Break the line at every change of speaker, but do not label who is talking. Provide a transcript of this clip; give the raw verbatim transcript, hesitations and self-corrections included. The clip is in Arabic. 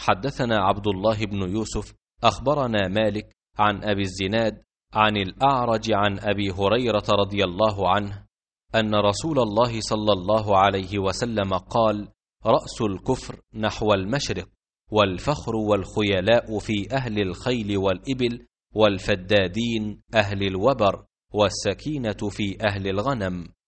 حدثنا عبد الله بن يوسف أخبرنا مالك عن أبي الزناد عن الأعرج عن أبي هريرة رضي الله عنه أن رسول الله صلى الله عليه وسلم قال: رأس الكفر نحو المشرق، والفخر والخيلاء في أهل الخيل والإبل، والفدادين أهل الوبر، والسكينة في أهل الغنم.